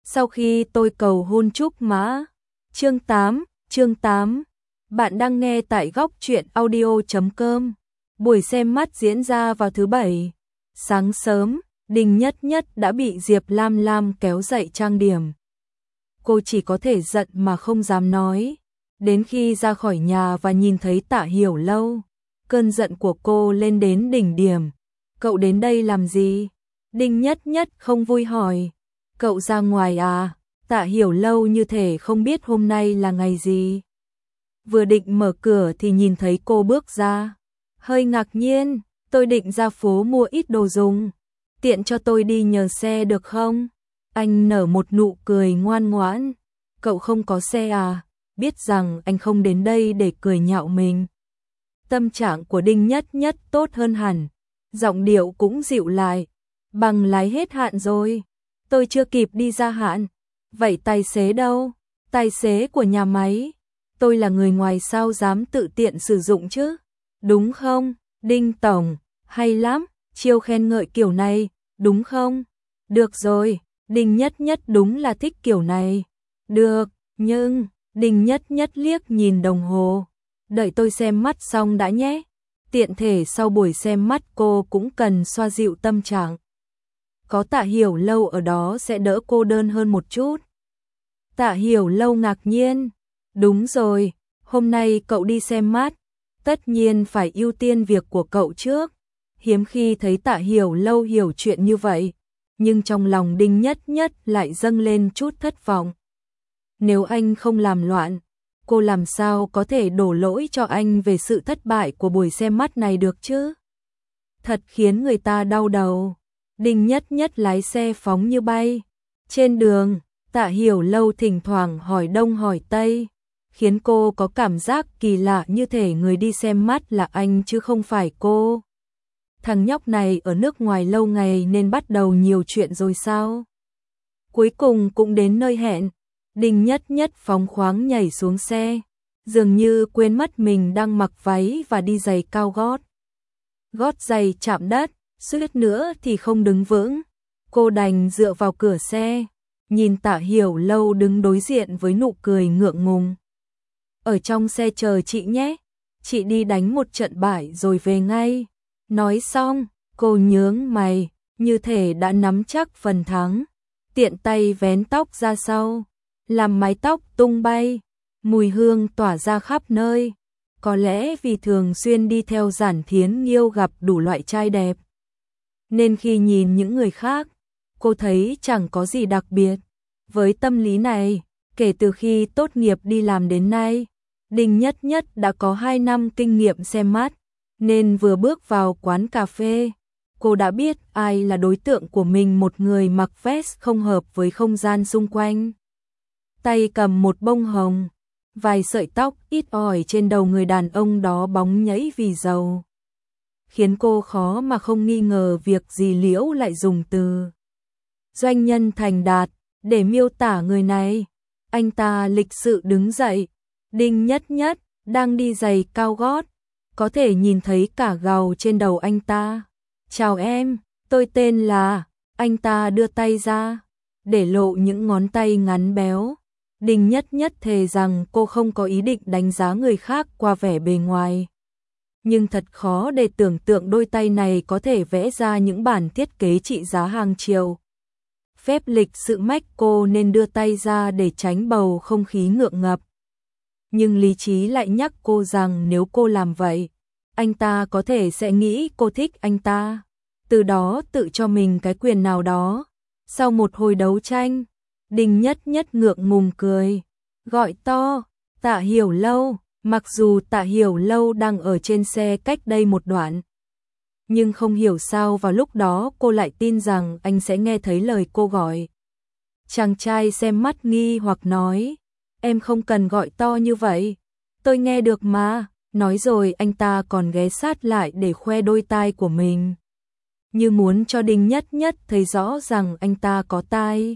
Sau khi tôi cầu hôn Trúc Mã. Chương 8. Bạn đang nghe tại góc truyện audio.com. Buổi xem mắt diễn ra vào thứ Bảy. Sáng sớm, Đinh Nhất Nhất đã bị Diệp Lam Lam kéo dậy trang điểm. Cô chỉ có thể giận mà không dám nói. Đến khi ra khỏi nhà và nhìn thấy Tạ Hiểu Lâu, cơn giận của cô lên đến đỉnh điểm. Cậu đến đây làm gì? Đinh Nhất Nhất không vui hỏi. Cậu ra ngoài à? Tạ Hiểu Lâu như thể không biết hôm nay là ngày gì. Vừa định mở cửa thì nhìn thấy cô bước ra. Hơi ngạc nhiên, tôi định ra phố mua ít đồ dùng. Tiện cho tôi đi nhờ xe được không? Anh nở một nụ cười ngoan ngoãn. Cậu không có xe à? Biết rằng anh không đến đây để cười nhạo mình. Tâm trạng của Đinh Nhất Nhất tốt hơn hẳn. Giọng điệu cũng dịu lại. Bằng lái hết hạn rồi. Tôi chưa kịp đi gia hạn. Vậy tài xế đâu? Tài xế của nhà máy. Tôi là người ngoài sao dám tự tiện sử dụng chứ? Đúng không? Đinh Tổng, hay lắm, chiêu khen ngợi kiểu này, đúng không? Được rồi, Đinh Nhất Nhất đúng là thích kiểu này. Được, nhưng, Đinh Nhất Nhất liếc nhìn đồng hồ. Đợi tôi xem mắt xong đã nhé. Tiện thể sau buổi xem mắt cô cũng cần xoa dịu tâm trạng. Có Tạ Hiểu Lâu ở đó sẽ đỡ cô đơn hơn một chút. Tạ Hiểu Lâu ngạc nhiên. Đúng rồi, hôm nay cậu đi xem mắt. Tất nhiên phải ưu tiên việc của cậu trước. Hiếm khi thấy Tạ Hiểu Lâu hiểu chuyện như vậy. Nhưng trong lòng Đinh Nhất Nhất lại dâng lên chút thất vọng. Nếu anh không làm loạn, cô làm sao có thể đổ lỗi cho anh về sự thất bại của buổi xem mắt này được chứ? Thật khiến người ta đau đầu. Đinh Nhất Nhất lái xe phóng như bay. Trên đường, Tạ Hiểu Lâu thỉnh thoảng hỏi đông hỏi tây, khiến cô có cảm giác kỳ lạ như thể người đi xem mắt là anh chứ không phải cô. Thằng nhóc này ở nước ngoài lâu ngày nên bắt đầu nhiều chuyện rồi sao? Cuối cùng cũng đến nơi hẹn. Đinh Nhất Nhất phóng khoáng nhảy xuống xe, dường như quên mất mình đang mặc váy và đi giày cao gót. Gót giày chạm đất, suýt nữa thì không đứng vững. Cô đành dựa vào cửa xe, nhìn Tạ Hiểu Lâu đứng đối diện với nụ cười ngượng ngùng. Ở trong xe chờ chị nhé, chị đi đánh một trận bại rồi về ngay. Nói xong, cô nhướng mày, như thể đã nắm chắc phần thắng. Tiện tay vén tóc ra sau, làm mái tóc tung bay, mùi hương tỏa ra khắp nơi. Có lẽ vì thường xuyên đi theo Giản Thiến Nghiêu gặp đủ loại trai đẹp, nên khi nhìn những người khác, cô thấy chẳng có gì đặc biệt. Với tâm lý này, kể từ khi tốt nghiệp đi làm đến nay, Đinh Nhất Nhất đã có 2 năm kinh nghiệm xem mắt, nên vừa bước vào quán cà phê, cô đã biết ai là đối tượng của mình. Một người mặc vest không hợp với không gian xung quanh, tay cầm một bông hồng, vài sợi tóc ít ỏi trên đầu người đàn ông đó bóng nhẫy vì giàu, khiến cô khó mà không nghi ngờ việc Dì Liễu lại dùng từ doanh nhân thành đạt để miêu tả người này. Anh ta lịch sự đứng dậy. Đinh Nhất Nhất đang đi giày cao gót, có thể nhìn thấy cả gầu trên đầu anh ta. Chào em, tôi tên là... Anh ta đưa tay ra, để lộ những ngón tay ngắn béo. Đinh Nhất Nhất thề rằng cô không có ý định đánh giá người khác qua vẻ bề ngoài. Nhưng thật khó để tưởng tượng đôi tay này có thể vẽ ra những bản thiết kế trị giá hàng triệu. Phép lịch sự mách cô nên đưa tay ra để tránh bầu không khí ngượng ngập. Nhưng lý trí lại nhắc cô rằng nếu cô làm vậy, anh ta có thể sẽ nghĩ cô thích anh ta, từ đó tự cho mình cái quyền nào đó. Sau một hồi đấu tranh, Đinh Nhất Nhất ngượng ngùng cười, gọi to, Tạ Hiểu Lâu. Mặc dù Tạ Hiểu Lâu đang ở trên xe cách đây một đoạn, nhưng không hiểu sao vào lúc đó cô lại tin rằng anh sẽ nghe thấy lời cô gọi. Chàng trai xem mắt nghi hoặc nói, em không cần gọi to như vậy, tôi nghe được mà. Nói rồi anh ta còn ghé sát lại để khoe đôi tai của mình, như muốn cho Đinh Nhất Nhất thấy rõ rằng anh ta có tai.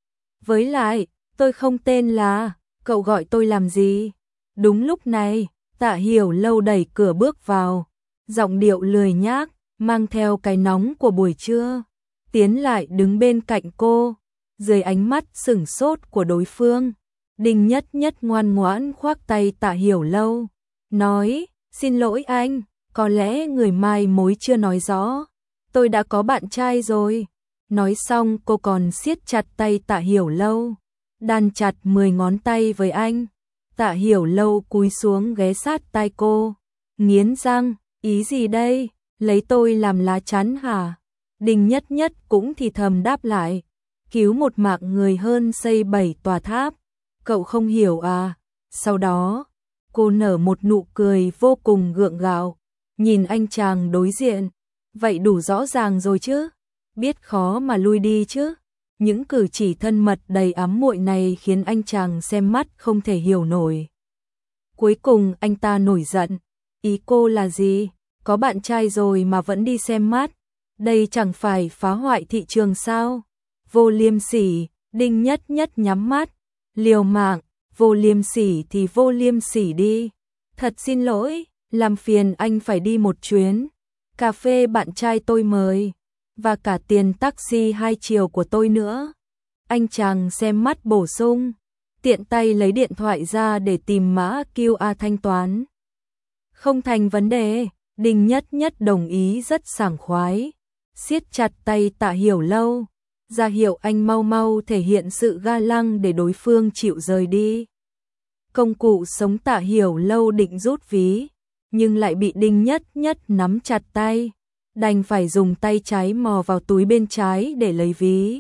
Với lại, tôi không tên là, cậu gọi tôi làm gì? Đúng lúc này, Tạ Hiểu Lâu đẩy cửa bước vào, giọng điệu lười nhác, mang theo cái nóng của buổi trưa, tiến lại đứng bên cạnh cô. Dưới ánh mắt sửng sốt của đối phương, Đinh Nhất Nhất ngoan ngoãn khoác tay Tạ Hiểu Lâu, nói, xin lỗi anh, có lẽ người mai mối chưa nói rõ, tôi đã có bạn trai rồi. Nói xong cô còn siết chặt tay Tạ Hiểu Lâu, đan chặt 10 ngón tay với anh. Tạ Hiểu Lâu cúi xuống ghé sát tai cô, nghiến răng, ý gì đây, lấy tôi làm lá chắn hả? Đinh Nhất Nhất cũng thì thầm đáp lại, cứu một mạng người hơn xây 7 tòa tháp, cậu không hiểu à? Sau đó, cô nở một nụ cười vô cùng gượng gạo, nhìn anh chàng đối diện, vậy đủ rõ ràng rồi chứ, biết khó mà lui đi chứ. Những cử chỉ thân mật đầy ám muội này khiến anh chàng xem mắt không thể hiểu nổi. Cuối cùng anh ta nổi giận, ý cô là gì? Có bạn trai rồi mà vẫn đi xem mắt, đây chẳng phải phá hoại thị trường sao? Vô liêm sỉ. Đinh Nhất Nhất nhắm mắt, liều mạng, vô liêm sỉ thì vô liêm sỉ đi. Thật xin lỗi, làm phiền anh phải đi một chuyến. Cà phê bạn trai tôi mời, và cả tiền taxi 2 chiều của tôi nữa. Anh chàng xem mắt bổ sung, tiện tay lấy điện thoại ra để tìm mã QR thanh toán. Không thành vấn đề, Đinh Nhất Nhất đồng ý rất sảng khoái, siết chặt tay Tạ Hiểu Lâu, ra hiệu anh mau mau thể hiện sự ga lăng để đối phương chịu rời đi. Công cụ sống Tạ Hiểu Lâu định rút ví, nhưng lại bị Đinh Nhất Nhất nắm chặt tay, đành phải dùng tay trái mò vào túi bên trái để lấy ví.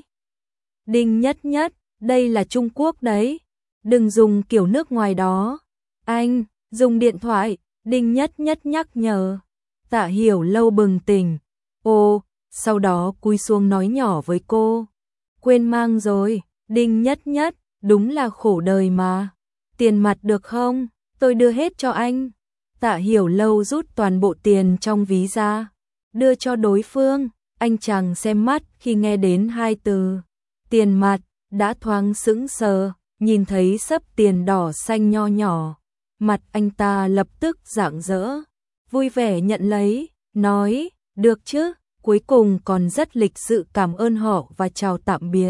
Đinh Nhất Nhất, đây là Trung Quốc đấy, đừng dùng kiểu nước ngoài đó. Anh, dùng điện thoại, Đinh Nhất Nhất nhắc nhở. Tạ Hiểu Lâu bừng tỉnh, ô, sau đó cúi xuống nói nhỏ với cô, quên mang rồi. Đinh Nhất Nhất, đúng là khổ đời mà. Tiền mặt được không? Tôi đưa hết cho anh. Tạ Hiểu Lâu rút toàn bộ tiền trong ví ra, đưa cho đối phương. Anh chàng xem mắt khi nghe đến 2 từ tiền mặt, đã thoáng sững sờ, nhìn thấy xấp tiền đỏ xanh nho nhỏ, mặt anh ta lập tức rạng rỡ, vui vẻ nhận lấy, nói, được chứ, cuối cùng còn rất lịch sự cảm ơn họ và chào tạm biệt.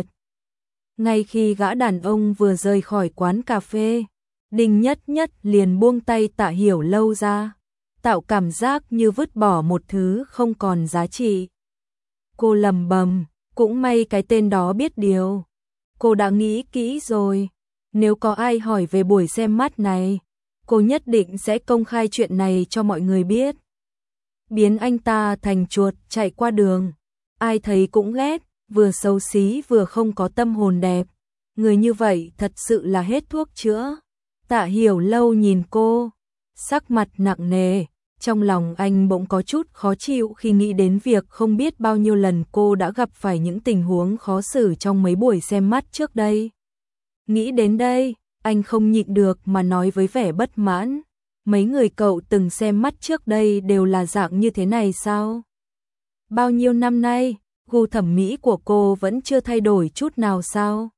Ngay khi gã đàn ông vừa rời khỏi quán cà phê, Đinh Nhất Nhất liền buông tay Tạ Hiểu Lâu ra, tạo cảm giác như vứt bỏ một thứ không còn giá trị. Cô lầm bầm, cũng may cái tên đó biết điều. Cô đã nghĩ kỹ rồi, nếu có ai hỏi về buổi xem mắt này, cô nhất định sẽ công khai chuyện này cho mọi người biết. Biến anh ta thành chuột chạy qua đường, ai thấy cũng ghét, vừa xấu xí vừa không có tâm hồn đẹp. Người như vậy thật sự là hết thuốc chữa. Tạ Hiểu Lâu nhìn cô, sắc mặt nặng nề, trong lòng anh bỗng có chút khó chịu khi nghĩ đến việc không biết bao nhiêu lần cô đã gặp phải những tình huống khó xử trong mấy buổi xem mắt trước đây. Nghĩ đến đây, anh không nhịn được mà nói với vẻ bất mãn, mấy người cậu từng xem mắt trước đây đều là dạng như thế này sao? Bao nhiêu năm nay, gu thẩm mỹ của cô vẫn chưa thay đổi chút nào sao?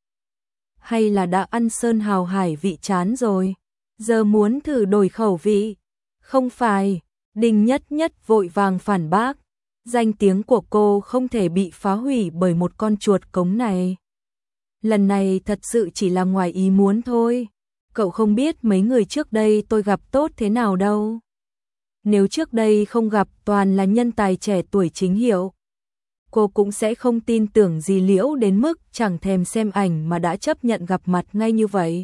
Hay là đã ăn sơn hào hải vị chán rồi, giờ muốn thử đổi khẩu vị? Không phải, Đinh Nhất Nhất vội vàng phản bác, danh tiếng của cô không thể bị phá hủy bởi một con chuột cống này. Lần này thật sự chỉ là ngoài ý muốn thôi, cậu không biết mấy người trước đây tôi gặp tốt thế nào đâu. Nếu trước đây không gặp toàn là nhân tài trẻ tuổi chính hiệu, cô cũng sẽ không tin tưởng gì Liễu đến mức chẳng thèm xem ảnh mà đã chấp nhận gặp mặt ngay như vậy.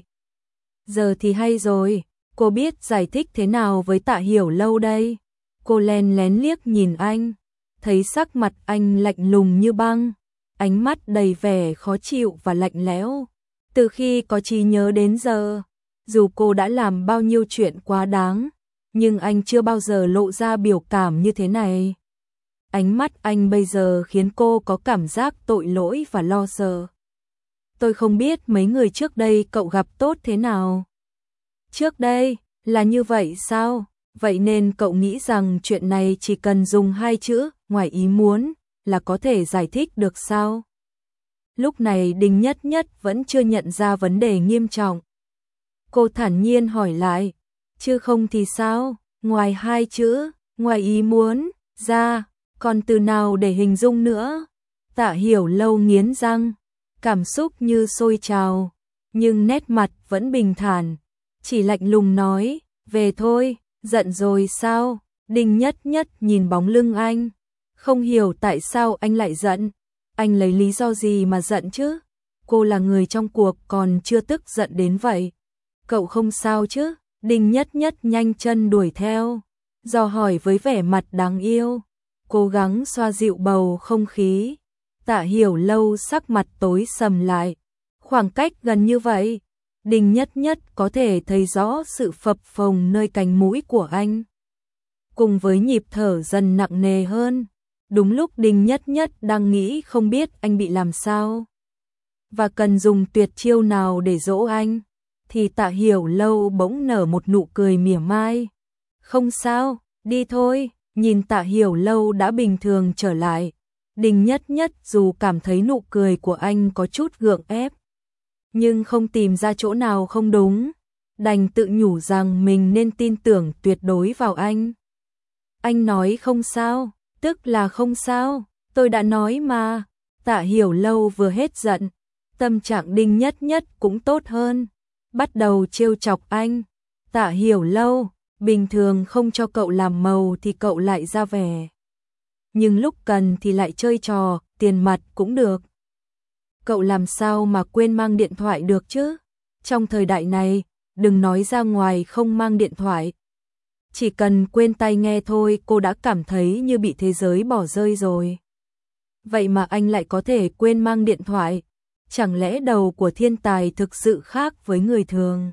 Giờ thì hay rồi, cô biết giải thích thế nào với Tạ Hiểu Lâu đây? Cô len lén liếc nhìn anh, thấy sắc mặt anh lạnh lùng như băng, ánh mắt đầy vẻ khó chịu và lạnh lẽo. Từ khi có trí nhớ đến giờ, dù cô đã làm bao nhiêu chuyện quá đáng, nhưng anh chưa bao giờ lộ ra biểu cảm như thế này. Ánh mắt anh bây giờ khiến cô có cảm giác tội lỗi và lo sợ. Tôi không biết mấy người trước đây cậu gặp tốt thế nào. Trước đây, là như vậy sao? Vậy nên cậu nghĩ rằng chuyện này chỉ cần dùng 2 chữ, ngoài ý muốn, là có thể giải thích được sao? Lúc này Đinh Nhất Nhất vẫn chưa nhận ra vấn đề nghiêm trọng. Cô thản nhiên hỏi lại, chứ không thì sao? Ngoài 2 chữ, ngoài ý muốn, ra, còn từ nào để hình dung nữa? Tạ Hiểu Lâu nghiến răng, cảm xúc như sôi trào, nhưng nét mặt vẫn bình thản, chỉ lạnh lùng nói, về thôi, giận rồi sao? Đinh Nhất Nhất nhìn bóng lưng anh, không hiểu tại sao anh lại giận, anh lấy lý do gì mà giận chứ? Cô là người trong cuộc còn chưa tức giận đến vậy. Cậu không sao chứ? Đinh Nhất Nhất nhanh chân đuổi theo, dò hỏi với vẻ mặt đáng yêu, cố gắng xoa dịu bầu không khí. Tạ Hiểu Lâu sắc mặt tối sầm lại, khoảng cách gần như vậy, Đinh Nhất Nhất có thể thấy rõ sự phập phồng nơi cánh mũi của anh, cùng với nhịp thở dần nặng nề hơn. Đúng lúc Đinh Nhất Nhất đang nghĩ không biết anh bị làm sao và cần dùng tuyệt chiêu nào để dỗ anh, thì Tạ Hiểu Lâu bỗng nở một nụ cười mỉa mai. Không sao, đi thôi. Nhìn Tạ Hiểu Lâu đã bình thường trở lại, Đinh Nhất Nhất dù cảm thấy nụ cười của anh có chút gượng ép, nhưng không tìm ra chỗ nào không đúng, đành tự nhủ rằng mình nên tin tưởng tuyệt đối vào anh. Anh nói không sao, tức là không sao, tôi đã nói mà. Tạ Hiểu Lâu vừa hết giận, tâm trạng Đinh Nhất Nhất cũng tốt hơn, bắt đầu trêu chọc anh. Tạ Hiểu Lâu, bình thường không cho cậu làm màu thì cậu lại ra vẻ, nhưng lúc cần thì lại chơi trò, tiền mặt cũng được. Cậu làm sao mà quên mang điện thoại được chứ? Trong thời đại này, đừng nói ra ngoài không mang điện thoại. Chỉ cần quên tai nghe thôi cô đã cảm thấy như bị thế giới bỏ rơi rồi. Vậy mà anh lại có thể quên mang điện thoại. Chẳng lẽ đầu của thiên tài thực sự khác với người thường?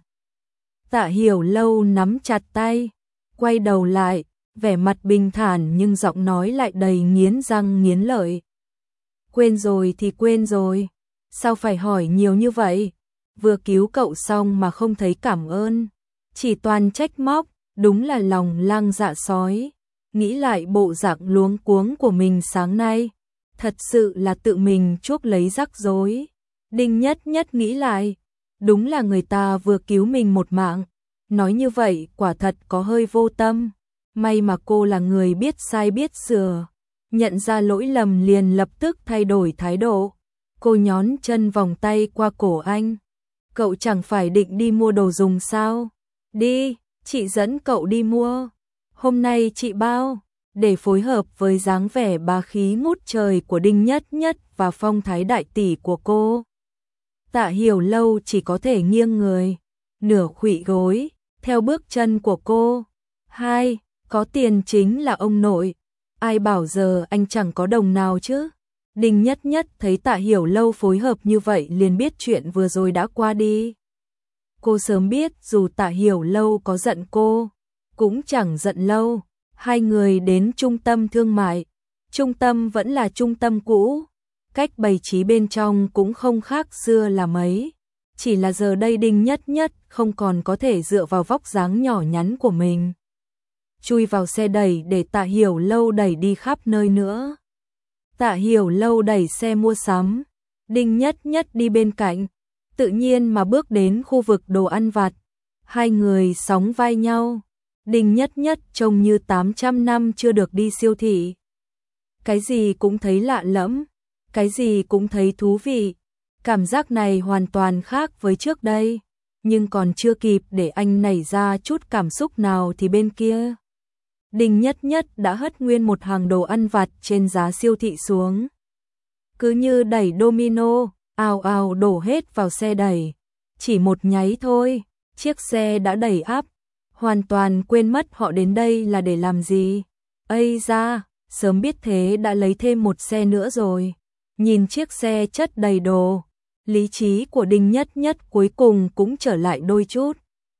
Tạ Hiểu Lâu nắm chặt tay, quay đầu lại, vẻ mặt bình thản nhưng giọng nói lại đầy nghiến răng nghiến lợi. Quên rồi thì quên rồi, sao phải hỏi nhiều như vậy? Vừa cứu cậu xong mà không thấy cảm ơn, chỉ toàn trách móc, đúng là lòng lang dạ sói. Nghĩ lại bộ dạng luống cuống của mình sáng nay, thật sự là tự mình chuốc lấy rắc rối. Đinh Nhất Nhất nghĩ lại, đúng là người ta vừa cứu mình một mạng, nói như vậy quả thật có hơi vô tâm. May mà cô là người biết sai biết sửa, nhận ra lỗi lầm liền lập tức thay đổi thái độ. Cô nhón chân vòng tay qua cổ anh. Cậu chẳng phải định đi mua đồ dùng sao? Đi, chị dẫn cậu đi mua. Hôm nay chị bao. Để phối hợp với dáng vẻ bá khí ngút trời của Đinh Nhất Nhất và phong thái đại tỷ của cô, Tạ Hiểu Lâu chỉ có thể nghiêng người, nửa khuỵu gối, theo bước chân của cô. Hai, có tiền chính là ông nội. Ai bảo giờ anh chẳng có đồng nào chứ? Đinh Nhất Nhất thấy Tạ Hiểu Lâu phối hợp như vậy liền biết chuyện vừa rồi đã qua đi. Cô sớm biết dù Tạ Hiểu Lâu có giận cô, cũng chẳng giận lâu. Hai người đến trung tâm thương mại. Trung tâm vẫn là trung tâm cũ, cách bày trí bên trong cũng không khác xưa là mấy. Chỉ là giờ đây Đinh Nhất Nhất không còn có thể dựa vào vóc dáng nhỏ nhắn của mình, chui vào xe đẩy để Tạ Hiểu Lâu đẩy đi khắp nơi nữa. Tạ Hiểu Lâu đẩy xe mua sắm, Đinh Nhất Nhất đi bên cạnh, tự nhiên mà bước đến khu vực đồ ăn vặt. Hai người sóng vai nhau. Đinh Nhất Nhất trông như 800 năm chưa được đi siêu thị. Cái gì cũng thấy lạ lẫm, cái gì cũng thấy thú vị. Cảm giác này hoàn toàn khác với trước đây, nhưng còn chưa kịp để anh nảy ra chút cảm xúc nào thì bên kia Đinh Nhất Nhất đã hất nguyên một hàng đồ ăn vặt trên giá siêu thị xuống. Cứ như đẩy domino, ào ào đổ hết vào xe đẩy. Chỉ một nháy thôi, chiếc xe đã đầy ắp, hoàn toàn quên mất họ đến đây là để làm gì. Ây da, sớm biết thế đã lấy thêm một xe nữa rồi. Nhìn chiếc xe chất đầy đồ, lý trí của Đinh Nhất Nhất cuối cùng cũng trở lại đôi chút.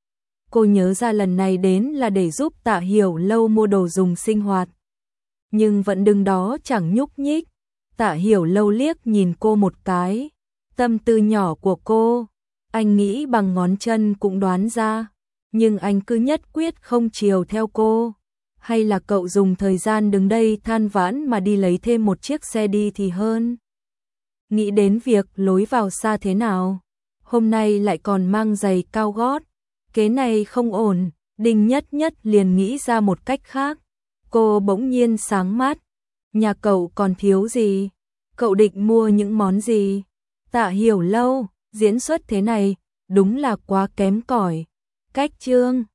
Cô nhớ ra lần này đến là để giúp Tạ Hiểu Lâu mua đồ dùng sinh hoạt, nhưng vẫn đứng đó chẳng nhúc nhích. Tạ Hiểu Lâu liếc nhìn cô một cái, tâm tư nhỏ của cô, anh nghĩ bằng ngón chân cũng đoán ra, nhưng anh cứ nhất quyết không chiều theo cô. Hay là cậu dùng thời gian đứng đây than vãn mà đi lấy thêm một chiếc xe đi thì hơn. Nghĩ đến việc lối vào xa thế nào, hôm nay lại còn mang giày cao gót, kế này không ổn. Đinh Nhất Nhất liền nghĩ ra một cách khác. Cô bỗng nhiên sáng mắt. Nhà cậu còn thiếu gì? Cậu định mua những món gì? Tạ Hiểu Lâu, diễn xuất thế này, đúng là quá kém cỏi. Cách chương